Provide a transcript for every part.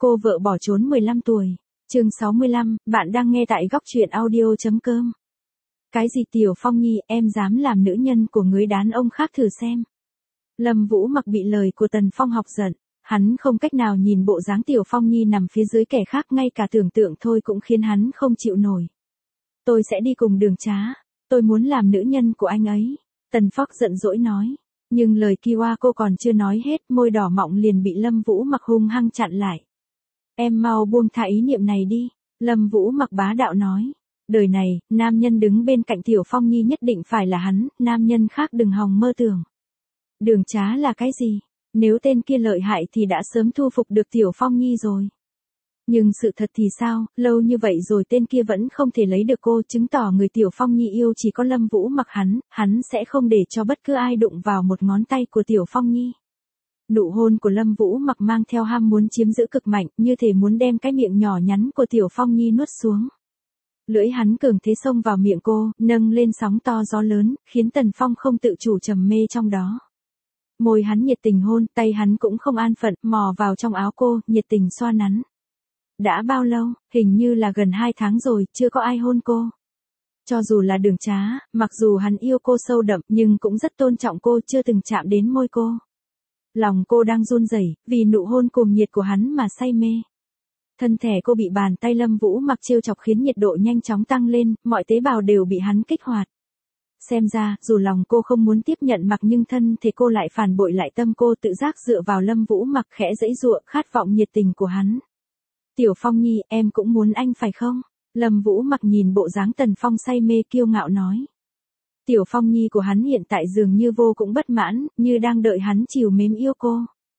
Cô vợ bỏ trốn 15 tuổi. Chương 65, bạn đang nghe tại góc truyện audio.com. Cái gì Tiểu Phong Nhi, em dám làm nữ nhân của người đàn ông khác thử xem. Lâm Vũ Mặc bị lời của Tần Phong học giận, hắn không cách nào nhìn bộ dáng Tiểu Phong Nhi nằm phía dưới kẻ khác, ngay cả tưởng tượng thôi cũng khiến hắn không chịu nổi. Tôi sẽ đi cùng Đường Trá, tôi muốn làm nữ nhân của anh ấy. Tần Phong giận dỗi nói. Nhưng lời Kiwa cô còn chưa nói hết, môi đỏ mọng liền bị Lâm Vũ Mặc hung hăng chặn lại. Em mau buông tha ý niệm này đi, Lâm Vũ Mặc bá đạo nói. Đời này, nam nhân đứng bên cạnh Tiểu Phong Nhi nhất định phải là hắn, nam nhân khác đừng hòng mơ tưởng. Đường Trá là cái gì? Nếu tên kia lợi hại thì đã sớm thu phục được Tiểu Phong Nhi rồi. Nhưng sự thật thì sao, lâu như vậy rồi tên kia vẫn không thể lấy được cô, chứng tỏ người Tiểu Phong Nhi yêu chỉ có Lâm Vũ Mặc hắn sẽ không để cho bất cứ ai đụng vào một ngón tay của Tiểu Phong Nhi. Nụ hôn của Lâm Vũ Mặc mang theo ham muốn chiếm giữ cực mạnh, như thể muốn đem cái miệng nhỏ nhắn của Tiểu Phong Nhi nuốt xuống. Lưỡi hắn cường thế xông vào miệng cô, nâng lên sóng to gió lớn, khiến Tần Phong không tự chủ trầm mê trong đó. Môi hắn nhiệt tình hôn, tay hắn cũng không an phận, mò vào trong áo cô, nhiệt tình xoa nắn. Đã bao lâu, hình như là gần 2 tháng rồi, chưa có ai hôn cô. Cho dù là Đường Trá, mặc dù hắn yêu cô sâu đậm, nhưng cũng rất tôn trọng cô, chưa từng chạm đến môi cô. Lòng cô đang run rẩy, vì nụ hôn cuồng nhiệt của hắn mà say mê. Thân thể cô bị bàn tay Lâm Vũ Mặc trêu chọc khiến nhiệt độ nhanh chóng tăng lên, mọi tế bào đều bị hắn kích hoạt. Xem ra, dù lòng cô không muốn tiếp nhận mặc nhưng thân thể cô lại phản bội lại tâm cô, tự giác dựa vào Lâm Vũ Mặc khẽ giãy giụa, khát vọng nhiệt tình của hắn. Tiểu Phong Nhi, em cũng muốn anh phải không? Lâm Vũ Mặc nhìn bộ dáng Tần Phong say mê kiêu ngạo nói. Tiểu Phong Nhi của hắn hiện tại dường như vô cùng bất mãn, như đang đợi hắn chiều mến yêu cô.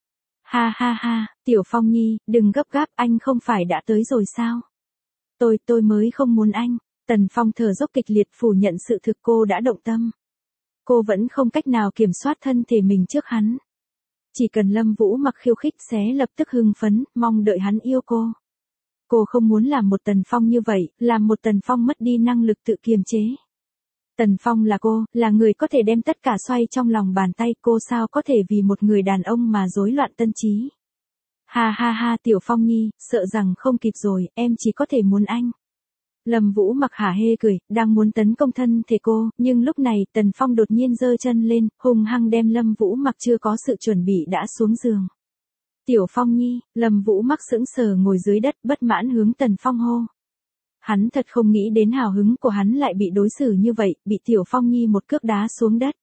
Ha ha ha, Tiểu Phong Nhi, đừng gấp gáp, anh không phải đã tới rồi sao? Tôi mới không muốn anh. Tần Phong thở dốc kịch liệt phủ nhận sự thực cô đã động tâm. Cô vẫn không cách nào kiểm soát thân thể mình trước hắn. Chỉ cần Lâm Vũ Mặc khiêu khích sẽ lập tức hưng phấn, mong đợi hắn yêu cô. Cô không muốn làm một Tần Phong như vậy, làm một Tần Phong mất đi năng lực tự kiềm chế. Tần Phong là cô, là người có thể đem tất cả xoay trong lòng bàn tay, cô sao có thể vì một người đàn ông mà rối loạn tâm trí. Ha ha ha, Tiểu Phong Nhi, sợ rằng không kịp rồi, em chỉ có thể muốn anh. Lâm Vũ Mặc hả hê cười, đang muốn tấn công thân thể cô, nhưng lúc này Tần Phong đột nhiên giơ chân lên, hung hăng đem Lâm Vũ Mặc chưa có sự chuẩn bị đã xuống giường. Tiểu Phong Nhi, Lâm Vũ Mặc sững sờ ngồi dưới đất, bất mãn hướng Tần Phong hô. Hắn thật không nghĩ đến hào hứng của hắn lại bị đối xử như vậy, bị Tiểu Phong Nhi một cước đá xuống đất.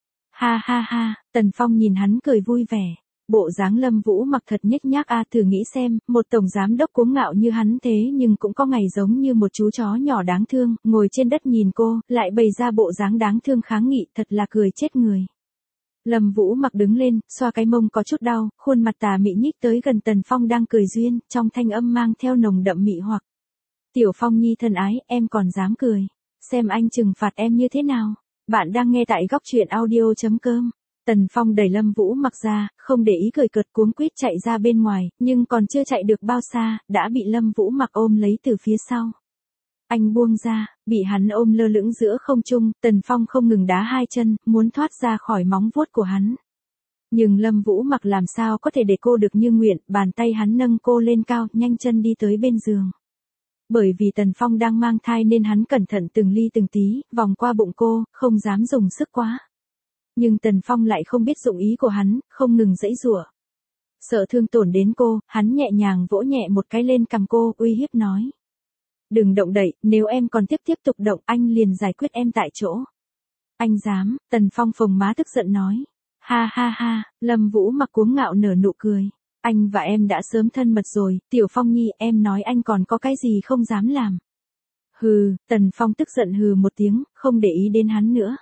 Ha ha ha, Tần Phong nhìn hắn cười vui vẻ. Bộ dáng Lâm Vũ Mặc thật nhếch nhác a, thử nghĩ xem, một tổng giám đốc cuống ngạo như hắn thế nhưng cũng có ngày giống như một chú chó nhỏ đáng thương, ngồi trên đất nhìn cô, lại bày ra bộ dáng đáng thương kháng nghị, thật là cười chết người. Lâm Vũ Mặc đứng lên, xoa cái mông có chút đau, khuôn mặt tà mị nhích tới gần Tần Phong đang cười duyên, trong thanh âm mang theo nồng đậm mị hoặc. Tiểu Phong Nhi thân ái, em còn dám cười. Xem anh trừng phạt em như thế nào. Bạn đang nghe tại góc truyện audio.com. Tần Phong đẩy Lâm Vũ Mặc ra, không để ý cười cợt cuống quýt chạy ra bên ngoài, nhưng còn chưa chạy được bao xa, đã bị Lâm Vũ Mặc ôm lấy từ phía sau. Anh buông ra, bị hắn ôm lơ lửng giữa không trung, Tần Phong không ngừng đá hai chân, muốn thoát ra khỏi móng vuốt của hắn. Nhưng Lâm Vũ Mặc làm sao có thể để cô được như nguyện, bàn tay hắn nâng cô lên cao, nhanh chân đi tới bên giường. Bởi vì Tần Phong đang mang thai nên hắn cẩn thận từng ly từng tí, vòng qua bụng cô, không dám dùng sức quá. Nhưng Tần Phong lại không biết dụng ý của hắn, không ngừng giãy giụa. Sợ thương tổn đến cô, hắn nhẹ nhàng vỗ nhẹ một cái lên cằm cô, uy hiếp nói. Đừng động đậy, nếu em còn tiếp tục động, anh liền giải quyết em tại chỗ. Anh dám, Tần Phong phồng má tức giận nói. Ha ha ha, Lâm Vũ Mặc cuống ngạo nở nụ cười. Anh và em đã sớm thân mật rồi, Tiểu Phong Nhi, em nói anh còn có cái gì không dám làm. Hừ, Tần Phong tức giận hừ một tiếng, không để ý đến hắn nữa.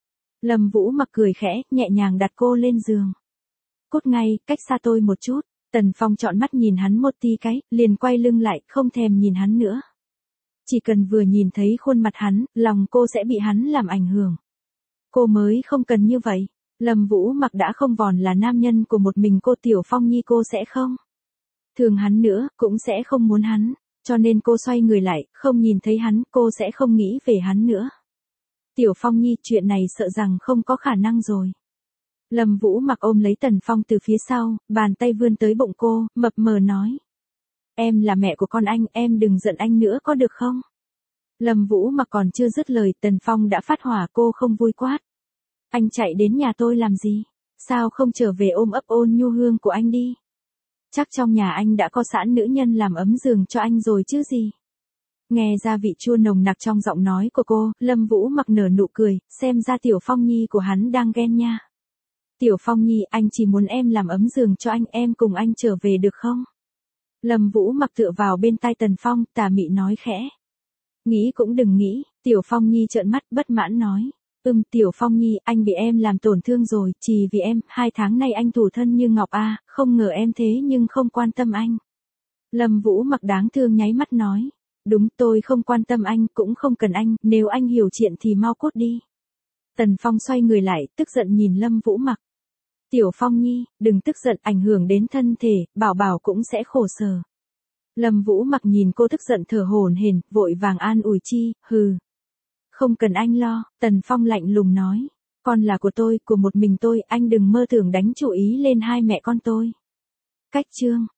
Lâm Vũ Mặc cười khẽ, nhẹ nhàng đặt cô lên giường. Cút ngay, cách xa tôi một chút. Tần Phong trọn mắt nhìn hắn một tí cái, liền quay lưng lại, không thèm nhìn hắn nữa. Chỉ cần vừa nhìn thấy khuôn mặt hắn, lòng cô sẽ bị hắn làm ảnh hưởng. Cô mới không cần như vậy. Lâm Vũ Mặc đã không còn là nam nhân của một mình cô, Tiểu Phong Nhi cô sẽ không thương hắn nữa, cũng sẽ không muốn hắn, cho nên cô xoay người lại, không nhìn thấy hắn, cô sẽ không nghĩ về hắn nữa. Tiểu Phong Nhi, chuyện này sợ rằng không có khả năng rồi. Lâm Vũ Mặc ôm lấy Tần Phong từ phía sau, bàn tay vươn tới bụng cô, mập mờ nói. Em là mẹ của con anh, em đừng giận anh nữa có được không? Lâm Vũ Mặc còn chưa dứt lời, Tần Phong đã phát hỏa, cô không vui quát. Anh chạy đến nhà tôi làm gì? Sao không trở về ôm ấp ôn nhu hương của anh đi? Chắc trong nhà anh đã có sẵn nữ nhân làm ấm giường cho anh rồi chứ gì? Nghe ra vị chua nồng nặc trong giọng nói của cô, Lâm Vũ Mặc nở nụ cười, xem ra Tiểu Phong Nhi của hắn đang ghen nha. Tiểu Phong Nhi, anh chỉ muốn em làm ấm giường cho anh, em cùng anh trở về được không? Lâm Vũ Mặc tựa vào bên tai Tần Phong, tà mị nói khẽ. Nghĩ cũng đừng nghĩ, Tiểu Phong Nhi trợn mắt bất mãn nói. Tiểu Phong Nhi, anh bị em làm tổn thương rồi, chỉ vì em, 2 tháng nay anh thủ thân như ngọc a, không ngờ em thế nhưng không quan tâm anh. Lâm Vũ Mặc đáng thương nháy mắt nói. Đúng, tôi không quan tâm anh, cũng không cần anh, nếu anh hiểu chuyện thì mau cút đi. Tần Phong xoay người lại, tức giận nhìn Lâm Vũ Mặc. Tiểu Phong Nhi, đừng tức giận, ảnh hưởng đến thân thể, bảo bảo cũng sẽ khổ sở. Lâm Vũ Mặc nhìn cô tức giận thở hổn hển, vội vàng an ủi chi, hừ. Không cần anh lo, Tần Phong lạnh lùng nói. Con là của tôi, của một mình tôi, anh đừng mơ tưởng đánh chủ ý lên hai mẹ con tôi. Cách chương